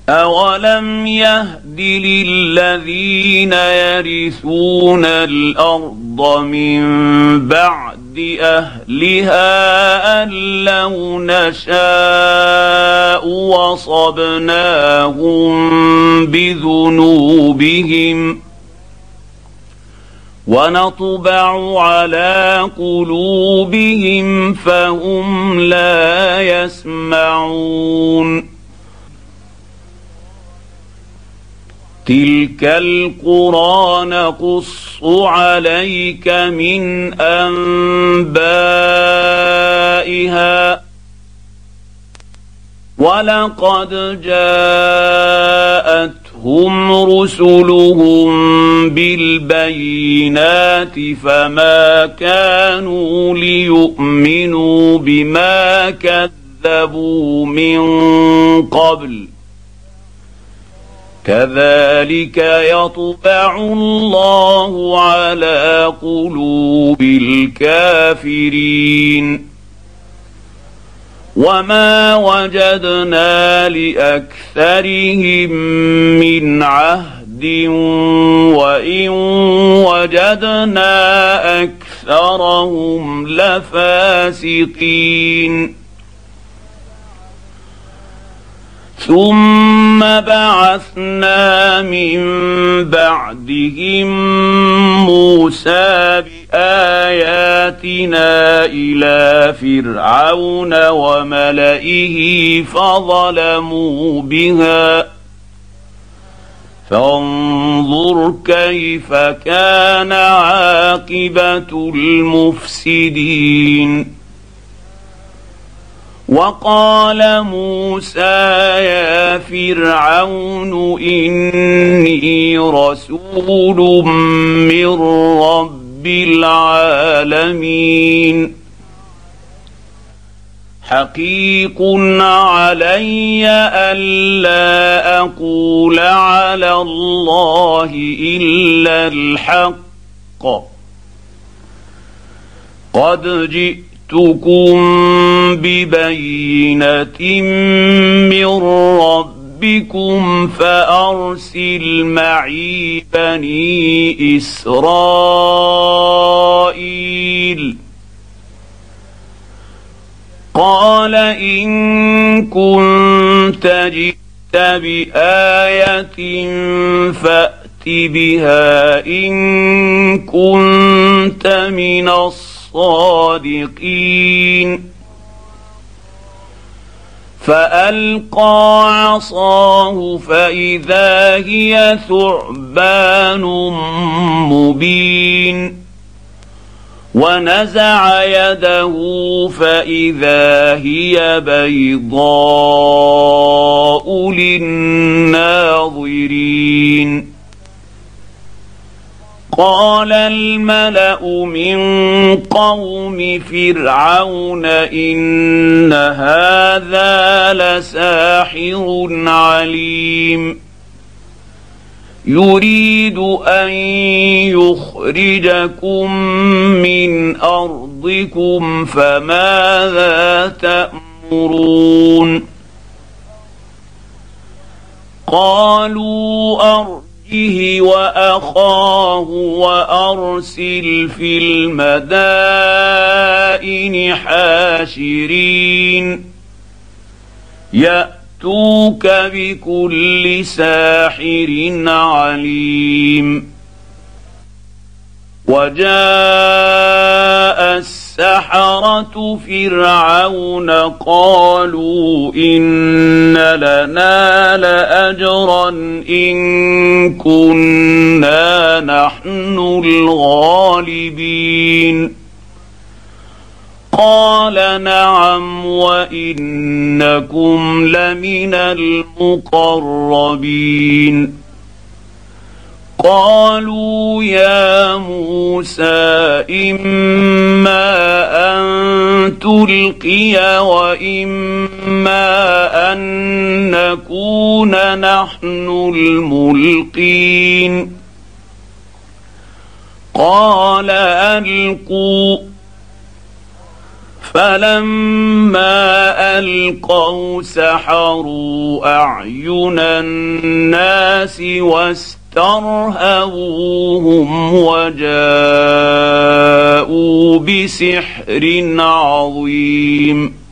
أولم يهد للذين يرثون الأرض من بعد أهلها أن لو نشاء وصبناهم بذنوبهم ونطبع على قلوبهم فهم لا يسمعون تلك القرى نقص عليك من أنبائها ولقد جاءتهم رسلهم بالبينات فما كانوا ليؤمنوا بما كذبوا من قبل كذلك يطبع الله على قلوب الكافرين وما وجدنا لأكثرهم من عهد وإن وجدنا أكثرهم لفاسقين ثم بعثنا من بعدهم موسى بآياتنا إلى فرعون وملئه فظلموا بها فانظر كيف كان عاقبة المفسدين وقال موسى يا فرعون إني رسول من رب العالمين حقيق علي ألا أقول على الله إلا الحق قد جئتكم ببينة من ربكم فأرسل معي بني إسرائيل قال إن كنت جئت بآية فأت بها إن كنت من الصادقين فألقى عصاه فإذا هي ثعبان مبين ونزع يده فإذا هي بيضاء للناظرين قال الملأ من قوم فرعون إن هذا لساحر عليم يريد أن يخرجكم من أرضكم فماذا تأمرون قالوا أرجه وأخاه وأرسل في المدائن حاشرين يأتوك بكل ساحر عليم وجاء السحرة فرعون قالوا إن لنا لأجرا إن كنا نحن الغالبين قال نعم وإنكم لمن المقربين قالوا يا موسى إما أن تلقي وإما أن نكون نحن الملقين قال ألقوا فلما القوا سحروا اعين الناس واسترهبوهم وجاءوا بسحر عظيم.